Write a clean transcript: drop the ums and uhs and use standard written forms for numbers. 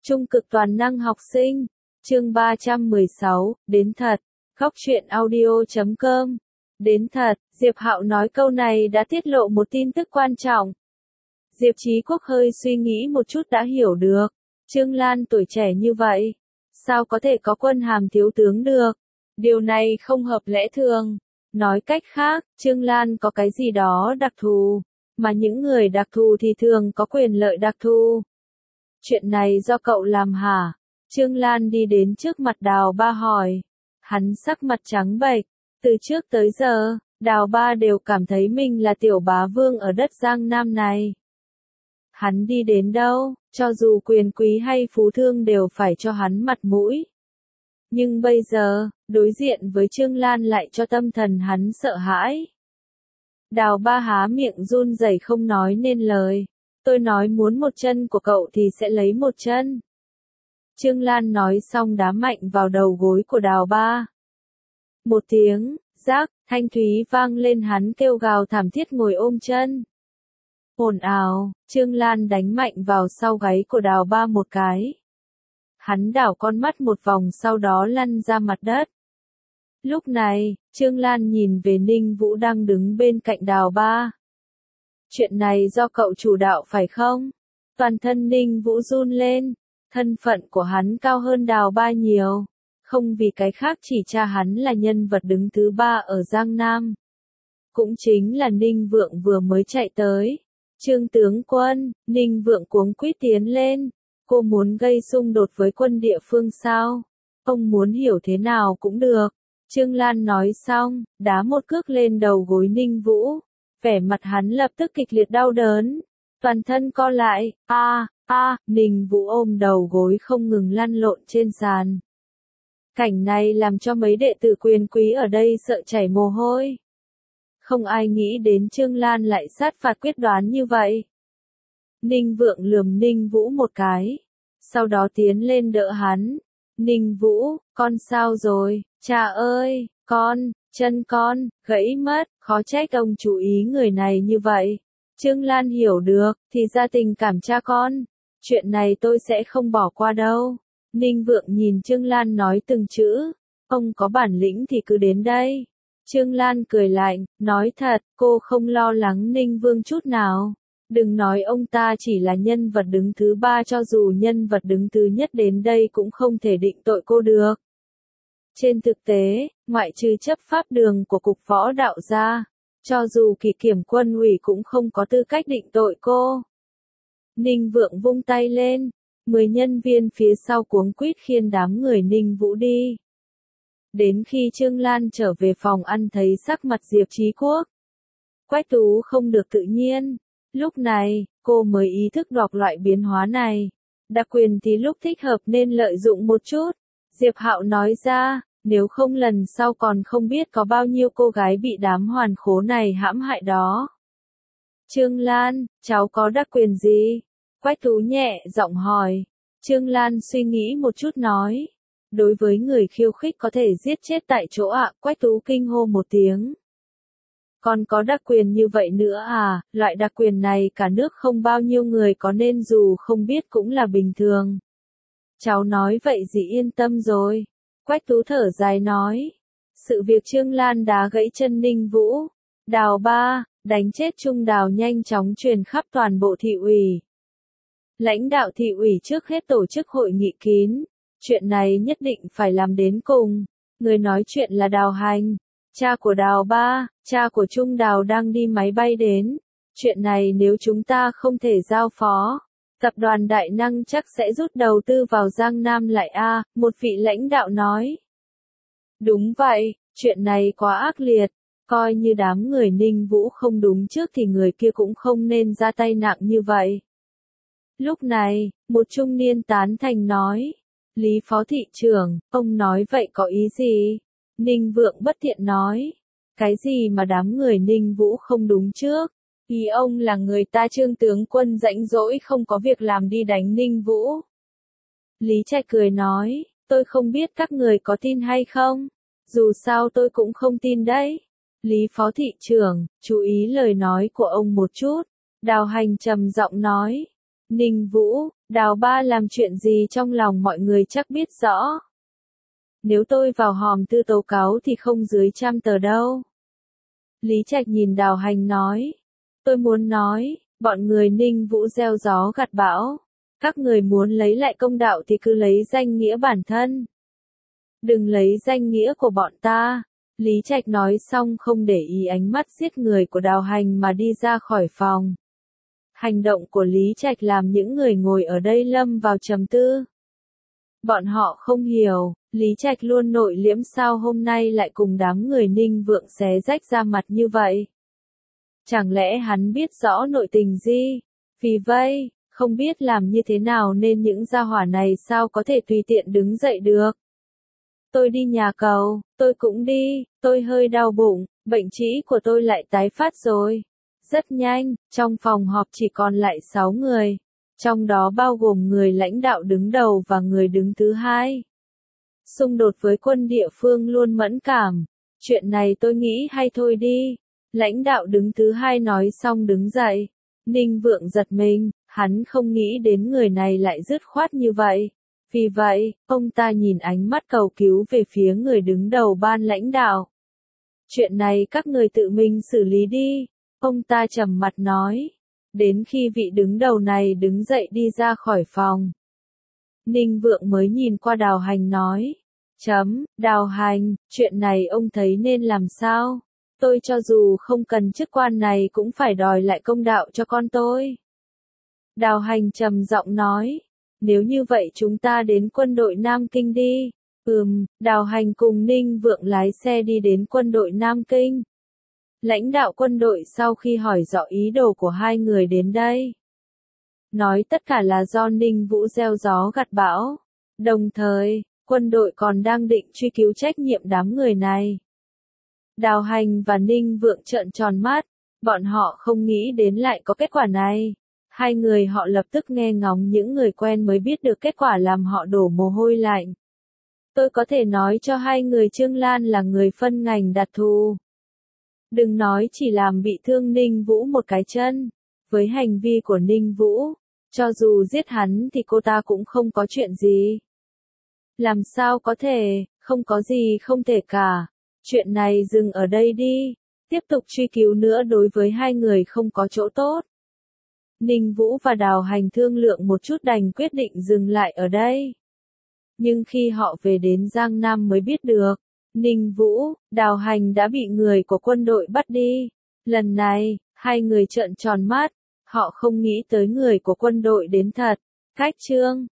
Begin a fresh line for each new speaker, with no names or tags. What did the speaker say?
Trung cực toàn năng học sinh. Chương 316, đến thật. Góc truyện audio.com. Đến thật, Diệp Hạo nói câu này đã tiết lộ một tin tức quan trọng. Diệp Chí Quốc hơi suy nghĩ một chút đã hiểu được. Trương Lan tuổi trẻ như vậy, sao có thể có quân hàm thiếu tướng được? Điều này không hợp lẽ thường. Nói cách khác, Trương Lan có cái gì đó đặc thù, mà những người đặc thù thì thường có quyền lợi đặc thù. Chuyện này do cậu làm hả? Trương Lan đi đến trước mặt Đào Ba hỏi. Hắn sắc mặt trắng bệch. Từ trước tới giờ, Đào Ba đều cảm thấy mình là tiểu bá vương ở đất Giang Nam này. Hắn đi đến đâu, cho dù quyền quý hay phú thương đều phải cho hắn mặt mũi. Nhưng bây giờ, đối diện với Trương Lan lại cho tâm thần hắn sợ hãi. Đào Ba há miệng run rẩy không nói nên lời. Tôi nói muốn một chân của cậu thì sẽ lấy một chân. Trương Lan nói xong đá mạnh vào đầu gối của Đào Ba. Một tiếng, rác, thanh thúy vang lên, hắn kêu gào thảm thiết ngồi ôm chân. Ồn ào, Trương Lan đánh mạnh vào sau gáy của Đào Ba một cái. Hắn đảo con mắt một vòng sau đó lăn ra mặt đất. Lúc này, Trương Lan nhìn về Ninh Vũ đang đứng bên cạnh Đào Ba. Chuyện này do cậu chủ đạo phải không? Toàn thân Ninh Vũ run lên. Thân phận của hắn cao hơn Đào Ba nhiều. Không vì cái khác, chỉ cha hắn là nhân vật đứng thứ 3 ở Giang Nam. Cũng chính là Ninh Vượng vừa mới chạy tới. Trương tướng quân, Ninh Vượng cuống quýt tiến lên. Cô muốn gây xung đột với quân địa phương sao? Ông muốn hiểu thế nào cũng được. Trương Lan nói xong, đá một cước lên đầu gối Ninh Vũ. Vẻ mặt hắn lập tức kịch liệt đau đớn. Toàn thân co lại, Ninh Vũ ôm đầu gối không ngừng lăn lộn trên sàn. Cảnh này làm cho mấy đệ tử quyền quý ở đây sợ chảy mồ hôi. Không ai nghĩ đến Trương Lan lại sát phạt quyết đoán như vậy. Ninh Vượng lườm Ninh Vũ một cái, sau đó tiến lên đỡ hắn. Ninh Vũ, con sao rồi? Cha ơi, chân con, gãy mất, khó trách ông chú ý người này như vậy. Trương Lan hiểu được, thì ra tình cảm cha con. Chuyện này tôi sẽ không bỏ qua đâu. Ninh Vượng nhìn Trương Lan nói từng chữ. Ông có bản lĩnh thì cứ đến đây. Trương Lan cười lạnh, nói thật, cô không lo lắng Ninh Vương chút nào. Đừng nói ông ta chỉ là nhân vật đứng thứ 3, cho dù nhân vật đứng thứ nhất đến đây cũng không thể định tội cô được. Trên thực tế, ngoại trừ chấp pháp đường của Cục Võ Đạo ra, cho dù Kỷ Kiểm Quân ủy cũng không có tư cách định tội cô. Ninh Vượng vung tay lên, 10 nhân viên phía sau cuống quýt khiêng đám người Ninh Vũ đi. Đến khi Trương Lan trở về phòng ăn thấy sắc mặt Diệp Chí Quốc, Quách Tú không được tự nhiên. Lúc này, cô mới ý thức được loại biến hóa này. Đặc quyền thì lúc thích hợp nên lợi dụng một chút. Diệp Hạo nói ra, nếu không lần sau còn không biết có bao nhiêu cô gái bị đám hoàn khố này hãm hại đó. Trương Lan, cháu có đặc quyền gì? Quách Tú nhẹ giọng hỏi. Trương Lan suy nghĩ một chút nói. Đối với người khiêu khích có thể giết chết tại chỗ ạ. Quách Tú kinh hô một tiếng. Còn có đặc quyền như vậy nữa à? Loại đặc quyền này cả nước không bao nhiêu người có nên dù không biết cũng là bình thường. Cháu nói vậy dì yên tâm rồi. Quách Tú thở dài nói. Sự việc Trương Lan đá gãy chân Ninh Vũ, Đào Ba, đánh chết Trung Đào nhanh chóng truyền khắp toàn bộ thị ủy. Lãnh đạo thị ủy trước hết tổ chức hội nghị kín. Chuyện này nhất định phải làm đến cùng. Người nói chuyện là Đào Hành, cha của Đào Ba, cha của Trung Đào đang đi máy bay đến. Chuyện này nếu chúng ta không thể giao phó, tập đoàn Đại Năng chắc sẽ rút đầu tư vào Giang Nam lại a, một vị lãnh đạo nói. Đúng vậy, chuyện này quá ác liệt. Coi như đám người Ninh Vũ không đúng trước thì người kia cũng không nên ra tay nặng như vậy. Lúc này, một trung niên tán thành nói. Lý Phó Thị trưởng, ông nói vậy có ý gì? Ninh Vượng bất thiện nói. Cái gì mà đám người Ninh Vũ không đúng trước? Ý ông là người ta Trương tướng quân rãnh rỗi không có việc làm đi đánh Ninh Vũ. Lý Trạch cười nói, tôi không biết các người có tin hay không? Dù sao tôi cũng không tin đấy. Lý Phó Thị trưởng, chú ý lời nói của ông một chút. Đào Hành trầm giọng nói. Ninh Vũ, Đào Ba làm chuyện gì trong lòng mọi người chắc biết rõ. Nếu tôi vào hòm thư tố cáo thì không dưới 100 tờ đâu. Lý Trạch nhìn Đào Hành nói. Tôi muốn nói, bọn người Ninh Vũ gieo gió gặt bão. Các người muốn lấy lại công đạo thì cứ lấy danh nghĩa bản thân. Đừng lấy danh nghĩa của bọn ta. Lý Trạch nói xong không để ý ánh mắt giết người của Đào Hành mà đi ra khỏi phòng. Hành động của Lý Trạch làm những người ngồi ở đây lâm vào trầm tư. Bọn họ không hiểu, Lý Trạch luôn nội liễm sao hôm nay lại cùng đám người Ninh Vượng xé rách ra mặt như vậy. Chẳng lẽ hắn biết rõ nội tình gì? Vì vậy, không biết làm như thế nào nên những gia hỏa này sao có thể tùy tiện đứng dậy được. Tôi đi nhà cầu, tôi cũng đi, tôi hơi đau bụng, bệnh trĩ của tôi lại tái phát rồi. Rất nhanh, trong phòng họp chỉ còn lại 6 người, trong đó bao gồm người lãnh đạo đứng đầu và người đứng thứ hai. Xung đột với quân địa phương luôn mẫn cảm, chuyện này tôi nghĩ hay thôi đi. Lãnh đạo đứng thứ hai nói xong đứng dậy. Ninh Vượng giật mình, hắn không nghĩ đến người này lại dứt khoát như vậy. Vì vậy, ông ta nhìn ánh mắt cầu cứu về phía người đứng đầu ban lãnh đạo. Chuyện này các người tự mình xử lý đi. Ông ta trầm mặt nói. Đến khi vị đứng đầu này đứng dậy đi ra khỏi phòng. Ninh Vượng mới nhìn qua Đào Hành nói. Đào Hành, chuyện này ông thấy nên làm sao? Tôi cho dù không cần chức quan này cũng phải đòi lại công đạo cho con tôi. Đào Hành trầm giọng nói. Nếu như vậy chúng ta đến quân đội Nam Kinh đi. Đào Hành cùng Ninh Vượng lái xe đi đến quân đội Nam Kinh. Lãnh đạo quân đội sau khi hỏi rõ ý đồ của hai người đến đây. Nói tất cả là do Ninh Vũ gieo gió gặt bão. Đồng thời, quân đội còn đang định truy cứu trách nhiệm đám người này. Đào Hành và Ninh Vượng trợn tròn mắt. Bọn họ không nghĩ đến lại có kết quả này. Hai người họ lập tức nghe ngóng những người quen mới biết được kết quả làm họ đổ mồ hôi lạnh. Tôi có thể nói cho hai người Trương Lan là người phân ngành đặc thù. Đừng nói chỉ làm bị thương Ninh Vũ một cái chân. Với hành vi của Ninh Vũ, cho dù giết hắn thì cô ta cũng không có chuyện gì. Làm sao có thể, không có gì không thể cả. Chuyện này dừng ở đây đi. Tiếp tục truy cứu nữa đối với hai người không có chỗ tốt. Ninh Vũ và Đào Hành thương lượng một chút đành quyết định dừng lại ở đây. Nhưng khi họ về đến Giang Nam mới biết được, Ninh Vũ, Đào Hành đã bị người của quân đội bắt đi. Lần này, hai người trợn tròn mắt, họ không nghĩ tới người của quân đội đến thật. Cách chương